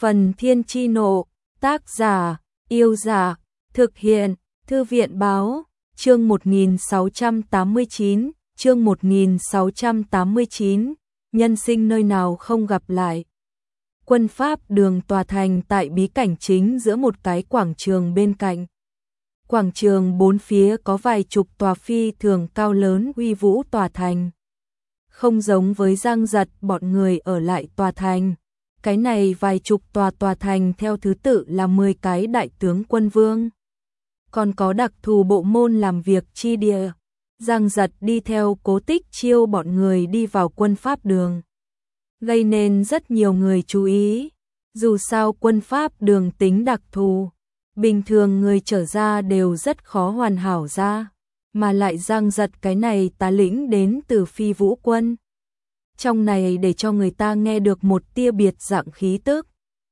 Phần Thiên Chi Nộ, tác giả, Yêu Giả, thực hiện, Thư viện Báo, chương 1689, nhân sinh nơi nào không gặp lại. Quân Pháp Đường tòa thành tại bí cảnh chính giữa một cái quảng trường bên cạnh. Quảng trường bốn phía có vài chục tòa phi thường cao lớn uy vũ tòa thành. Không giống với Giang Giật bọn người ở lại tòa thành. Cái này vài chục tòa thành theo thứ tự là 10 cái đại tướng quân vương. Còn có đặc thù bộ môn làm việc chi địa. Giang Giật đi theo Cố Tích Chiêu bọn người đi vào Quân Pháp Đường, gây nên rất nhiều người chú ý. Dù sao Quân Pháp Đường tính đặc thù, bình thường người trở ra đều rất khó hoàn hảo ra, mà lại Giang Giật cái này tá lĩnh đến từ Phi Vũ Quân. Trong này để cho người ta nghe được một tia biệt dạng khí tức.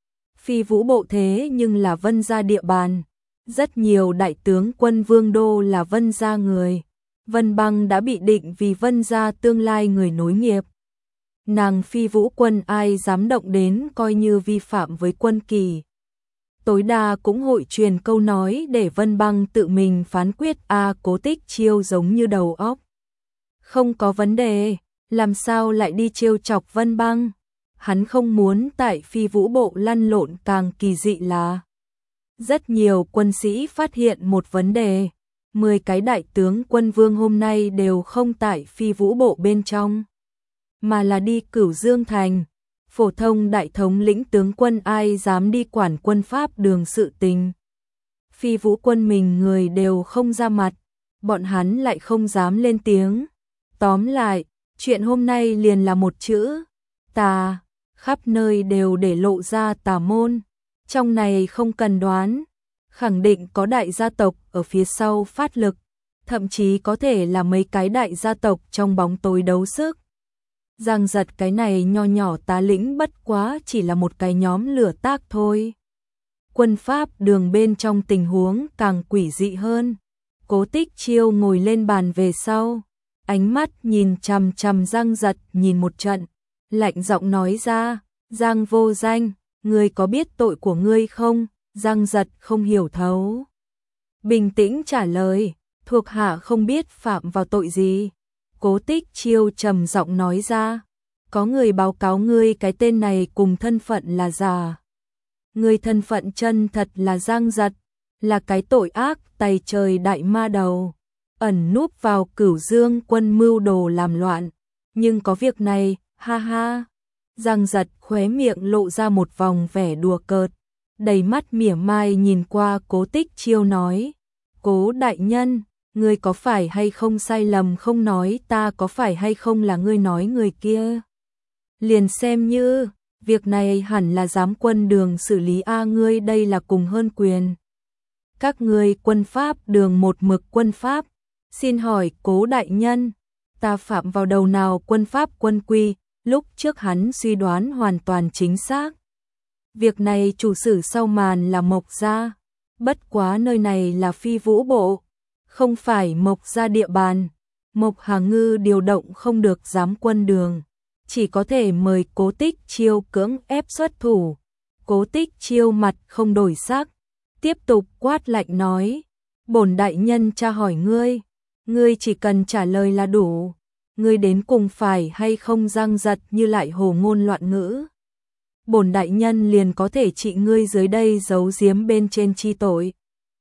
Phi Vũ bộ thế nhưng là Vân gia địa bàn, rất nhiều đại tướng quân vương đô là Vân gia người. Vân Băng đã bị định vì Vân gia tương lai người nối nghiệp. Nàng Phi Vũ Quân ai dám động đến coi như vi phạm với quân kỳ. Tối đa cũng hội truyền câu nói để Vân Băng tự mình phán quyết. Cố Tích Chiêu giống như đầu óc không có vấn đề, làm sao lại đi trêu chọc Vân Băng. Hắn không muốn tại Phi Vũ bộ lăn lộn. Càng kỳ dị là rất nhiều quân sĩ phát hiện một vấn đề. 10 cái đại tướng quân vương hôm nay đều không tại Phi Vũ bộ bên trong, mà là đi Cửu Dương thành. Phổ thông đại thống lĩnh tướng quân ai dám đi quản Quân Pháp Đường sự tình. Phi Vũ quân mình người đều không ra mặt, bọn hắn lại không dám lên tiếng. Tóm lại, chuyện hôm nay liền là một chữ: tà. Khắp nơi đều để lộ ra tà môn. Trong này không cần đoán, khẳng định có đại gia tộc ở phía sau phát lực, thậm chí có thể là mấy cái đại gia tộc trong bóng tối đấu sức. Giang Giật cái này nho nhỏ tá lĩnh bất quá chỉ là một cái nhóm lửa tác thôi. Quân Pháp Đường bên trong tình huống càng quỷ dị hơn. Cố Tích Chiêu ngồi lên bàn về sau, ánh mắt nhìn chằm chằm Giang Giật nhìn một trận, lạnh giọng nói ra: Giang vô danh, ngươi có biết tội của ngươi không? Giang Giật không hiểu thấu, bình tĩnh trả lời: thuộc hạ không biết phạm vào tội gì. Cố Tích Chiêu trầm giọng nói ra: có người báo cáo ngươi cái tên này cùng thân phận là giả. Ngươi thân phận chân thật là Giang Giật, là cái tội ác tày trời đại ma đầu, ẩn núp vào Cửu Dương quân mưu đồ làm loạn. Nhưng có việc này, ha ha. Giang Giật khóe miệng lộ ra một vòng vẻ đùa cợt, đầy mắt mỉa mai nhìn qua Cố Tích Chiêu nói: Cố đại nhân, ngươi có phải hay không sai lầm không nói ta có phải hay không là ngươi nói người kia. Liền xem như, việc này hẳn là giám quân đường xử lý. Ngươi đây là cùng hơn quyền. Các ngươi Quân Pháp Đường một mực quân pháp. Xin hỏi Cố đại nhân, ta phạm vào đầu nào quân pháp quân quy? Lúc trước hắn suy đoán hoàn toàn chính xác. Việc này chủ sử sau màn là Mộc gia. Bất quá nơi này là Phi Vũ bộ, không phải Mộc gia địa bàn. Mộc Hà Ngư điều động không được giám quân đường, chỉ có thể mời Cố Tích Chiêu cưỡng ép xuất thủ. Cố Tích Chiêu mặt không đổi sắc, tiếp tục quát lạnh nói: bổn đại nhân tra hỏi ngươi, ngươi chỉ cần trả lời là đủ. Ngươi đến cùng phải hay không? Giang Giật như lại hồ ngôn loạn ngữ. Bổn đại nhân liền có thể trị ngươi dưới đây giấu giếm bên trên chi tội.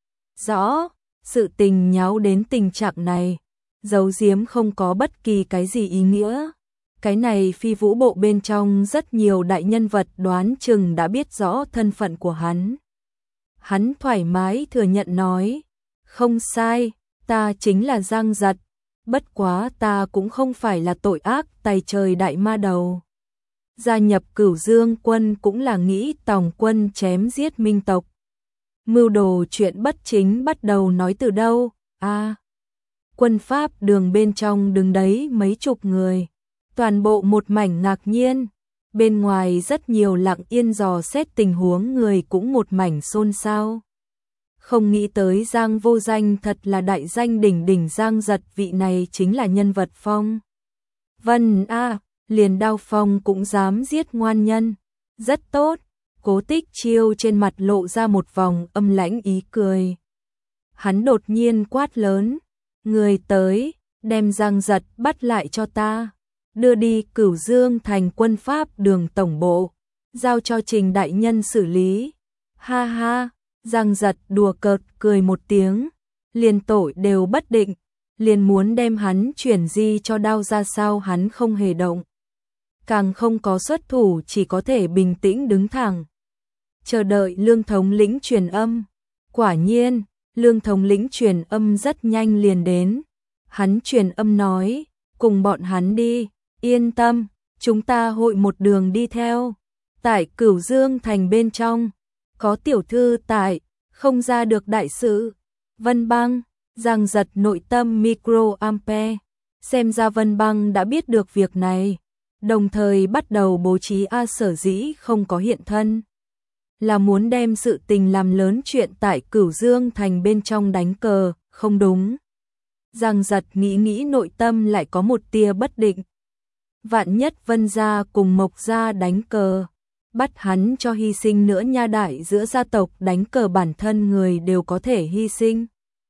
Rõ, sự tình nháo đến tình trạng này, giấu giếm không có bất kỳ cái gì ý nghĩa. Cái này Phi Vũ bộ bên trong rất nhiều đại nhân vật đoán chừng đã biết rõ thân phận của hắn. Hắn thoải mái thừa nhận nói: không sai, ta chính là Giang Giật. Bất quá ta cũng không phải là tội ác tày trời đại ma đầu. Gia nhập Cửu Dương quân cũng là nghĩ tòng quân chém giết minh tộc. Mưu đồ chuyện bất chính bắt đầu nói từ đâu? Quân Pháp Đường bên trong đứng đấy mấy chục người, toàn bộ một mảnh ngạc nhiên. Bên ngoài rất nhiều lặng yên dò xét tình huống người cũng một mảnh xôn xao. Không nghĩ tới Giang vô danh thật là đại danh đỉnh đỉnh. Giang Giật vị này chính là nhân vật phong vân. Liền đao phong cũng dám giết ngoan nhân. Rất tốt, Cố Tích Chiêu trên mặt lộ ra một vòng âm lãnh ý cười. Hắn đột nhiên quát lớn, người tới, đem Giang Giật bắt lại cho ta, đưa đi Cửu Dương thành quân pháp đường tổng bộ, giao cho Trình đại nhân xử lý. Ha ha, Giang Giật đùa cợt cười một tiếng, liền tội đều bất định, liền muốn đem hắn chuyển di cho Đao ra sao hắn không hề động. Càng không có xuất thủ, chỉ có thể bình tĩnh đứng thẳng, chờ đợi Lương thống lĩnh truyền âm. Quả nhiên, Lương thống lĩnh truyền âm rất nhanh liền đến. Hắn truyền âm nói, cùng bọn hắn đi, yên tâm, chúng ta hội một đường đi theo. Tại Cửu Dương thành bên trong, có tiểu thư tại, không ra được đại sự. Vân Băng, Giang Giật nội tâm micro ampere, xem ra Vân Băng đã biết được việc này, đồng thời bắt đầu bố trí sở dĩ không có hiện thân, là muốn đem sự tình làm lớn chuyện tại Cửu Dương thành bên trong đánh cờ, không đúng. Giang Giật nghĩ nội tâm lại có một tia bất định. Vạn nhất Vân gia cùng Mộc gia đánh cờ, bắt hắn cho hy sinh nữa nha, đại giữa gia tộc đánh cờ bản thân người đều có thể hy sinh.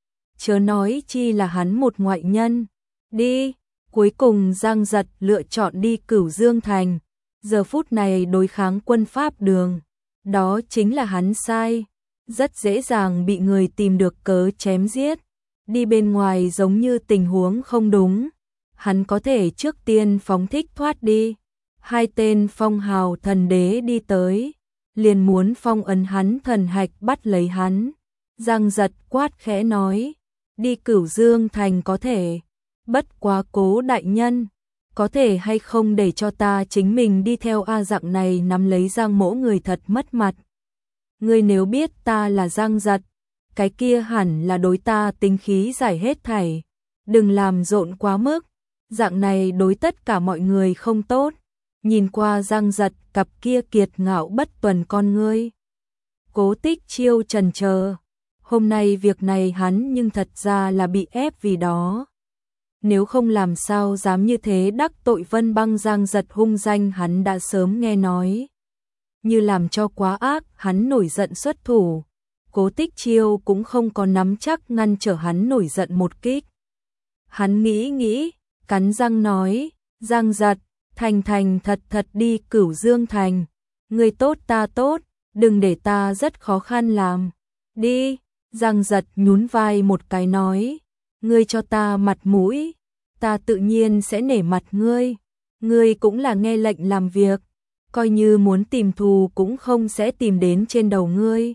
Chớ nói chi là hắn một ngoại nhân. Đi, cuối cùng Giang Giật lựa chọn đi Cửu Dương thành. Giờ phút này đối kháng quân pháp đường, đó chính là hắn sai, rất dễ dàng bị người tìm được cớ chém giết. Đi bên ngoài giống như tình huống không đúng, hắn có thể trước tiên phóng thích thoát đi. Hai tên phong hào thần đế đi tới, liền muốn phong ấn hắn thần hạch bắt lấy hắn. Giang Giật quát khẽ nói, đi Cửu Dương thành có thể, bất quá Cố đại nhân, có thể hay không để cho ta chính mình đi theo dạng này nắm lấy Giang mỗ người thật mất mặt. Ngươi nếu biết ta là Giang Giật, cái kia hẳn là đối ta tính khí giải hết thảy, đừng làm rộn quá mức, dạng này đối tất cả mọi người không tốt. Nhìn qua Giang Giật cặp kia kiệt ngạo bất tuần con ngươi, Cố Tích Chiêu chần chờ, hôm nay việc này hắn nhưng thật ra là bị ép vì đó. Nếu không làm sao dám như thế đắc tội Vân Băng. Giang Giật hung danh hắn đã sớm nghe nói, như làm cho quá ác, hắn nổi giận xuất thủ. Cố Tích Chiêu cũng không có nắm chắc ngăn trở hắn nổi giận một kích. Hắn nghĩ, cắn răng nói, Giang Giật, thành thật đi Cửu Dương thành, người tốt ta tốt, đừng để ta rất khó khăn làm. Đi, Giang Giật nhún vai một cái nói, ngươi cho ta mặt mũi, ta tự nhiên sẽ nể mặt ngươi. Ngươi cũng là nghe lệnh làm việc, coi như muốn tìm thù cũng không sẽ tìm đến trên đầu ngươi.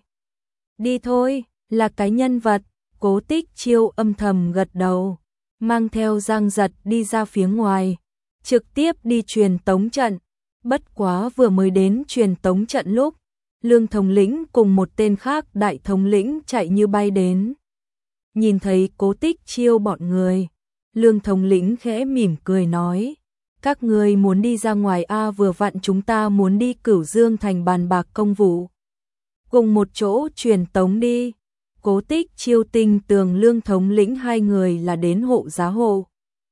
Đi thôi, là cái nhân vật. Cố Tích Chiêu âm thầm gật đầu, mang theo Giang Giật đi ra phía ngoài, trực tiếp đi truyền tống trận. Bất quá vừa mới đến truyền tống trận lúc, Lương thống lĩnh cùng một tên khác đại thống lĩnh chạy như bay đến. Nhìn thấy Cố Tích Chiêu bọn người, Lương thống lĩnh khẽ mỉm cười nói, các ngươi muốn đi ra ngoài vừa vặn chúng ta muốn đi Cửu Dương thành bàn bạc công vụ. Cùng một chỗ truyền tống đi. Cố Tích Chiêu tinh tường Lương thống lĩnh hai người là đến hộ giá hộ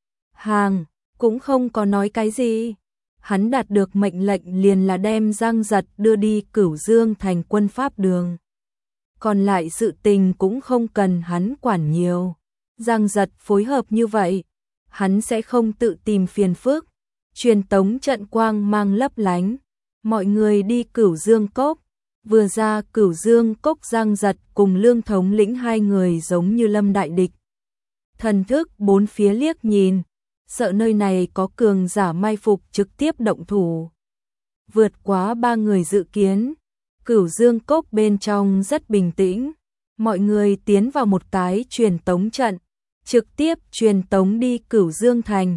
hàng, cũng không có nói cái gì. Hắn đạt được mệnh lệnh liền là đem Giang Giật đưa đi Cửu Dương thành quân pháp đường. Còn lại sự tình cũng không cần hắn quản nhiều. Giang Giật phối hợp như vậy, hắn sẽ không tự tìm phiền phức. Truyền tống trận quang mang lấp lánh, mọi người đi Cửu Dương cốc. Vừa ra Cửu Dương cốc, Giang Giật cùng Lương thống lĩnh hai người giống như lâm đại địch. Thần thức bốn phía liếc nhìn, sợ nơi này có cường giả mai phục trực tiếp động thủ. Vượt quá ba người dự kiến, Cửu Dương cốc bên trong rất bình tĩnh, mọi người tiến vào một cái truyền tống trận, trực tiếp truyền tống đi Cửu Dương thành.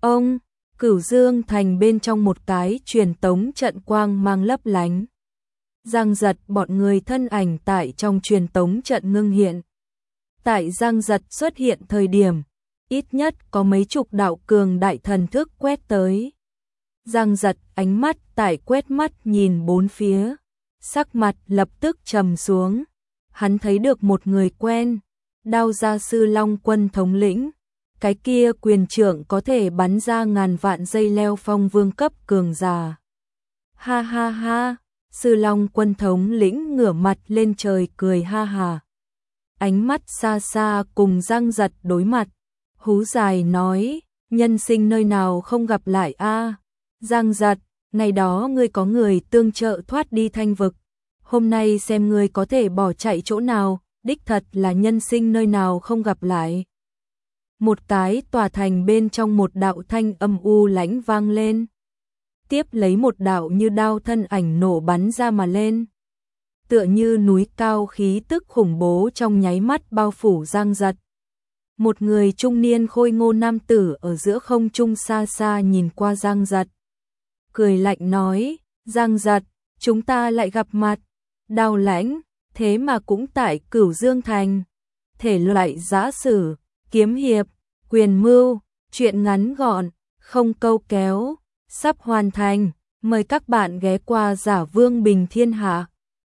Cửu Dương thành bên trong một cái truyền tống trận quang mang lấp lánh. Giang Giật bọn người thân ảnh tại trong truyền tống trận ngưng hiện. Tại Giang Giật xuất hiện thời điểm, ít nhất có mấy chục đạo cường đại thần thức quét tới. Giang Giật ánh mắt tại quét mắt nhìn bốn phía, sắc mặt lập tức trầm xuống. Hắn thấy được một người quen, Đao gia sư Long quân thống lĩnh. Cái kia quyền trưởng có thể bắn ra ngàn vạn dây leo phong vương cấp cường giả. Ha ha ha, Sư Long Quân thống lĩnh ngửa mặt lên trời cười ha hà. Ánh mắt xa xa cùng Giang Giật đối mặt. Hú dài nói, nhân sinh nơi nào không gặp lại a. Giang Giật, ngày đó ngươi có người tương trợ thoát đi Thanh vực. Hôm nay xem ngươi có thể bỏ chạy chỗ nào, đích thật là nhân sinh nơi nào không gặp lại. Một cái tòa thành bên trong một đạo thanh âm u lãnh vang lên. Tiếp lấy một đạo như đao thân ảnh nổ bắn ra mà lên. Tựa như núi cao khí tức khủng bố trong nháy mắt bao phủ Giang Giật. Một người trung niên khôi ngô nam tử ở giữa không trung xa xa nhìn qua Giang Giật. Cười lạnh nói, Giang Giật, chúng ta lại gặp mặt. Đao lãnh, thế mà cũng tại Cửu Dương Thành. Thể loại giã sử, kiếm hiệp, quyền mưu, truyện ngắn gọn, không câu kéo, sắp hoàn thành. Mời các bạn ghé qua Giả Vương Bình Thiên Hạ.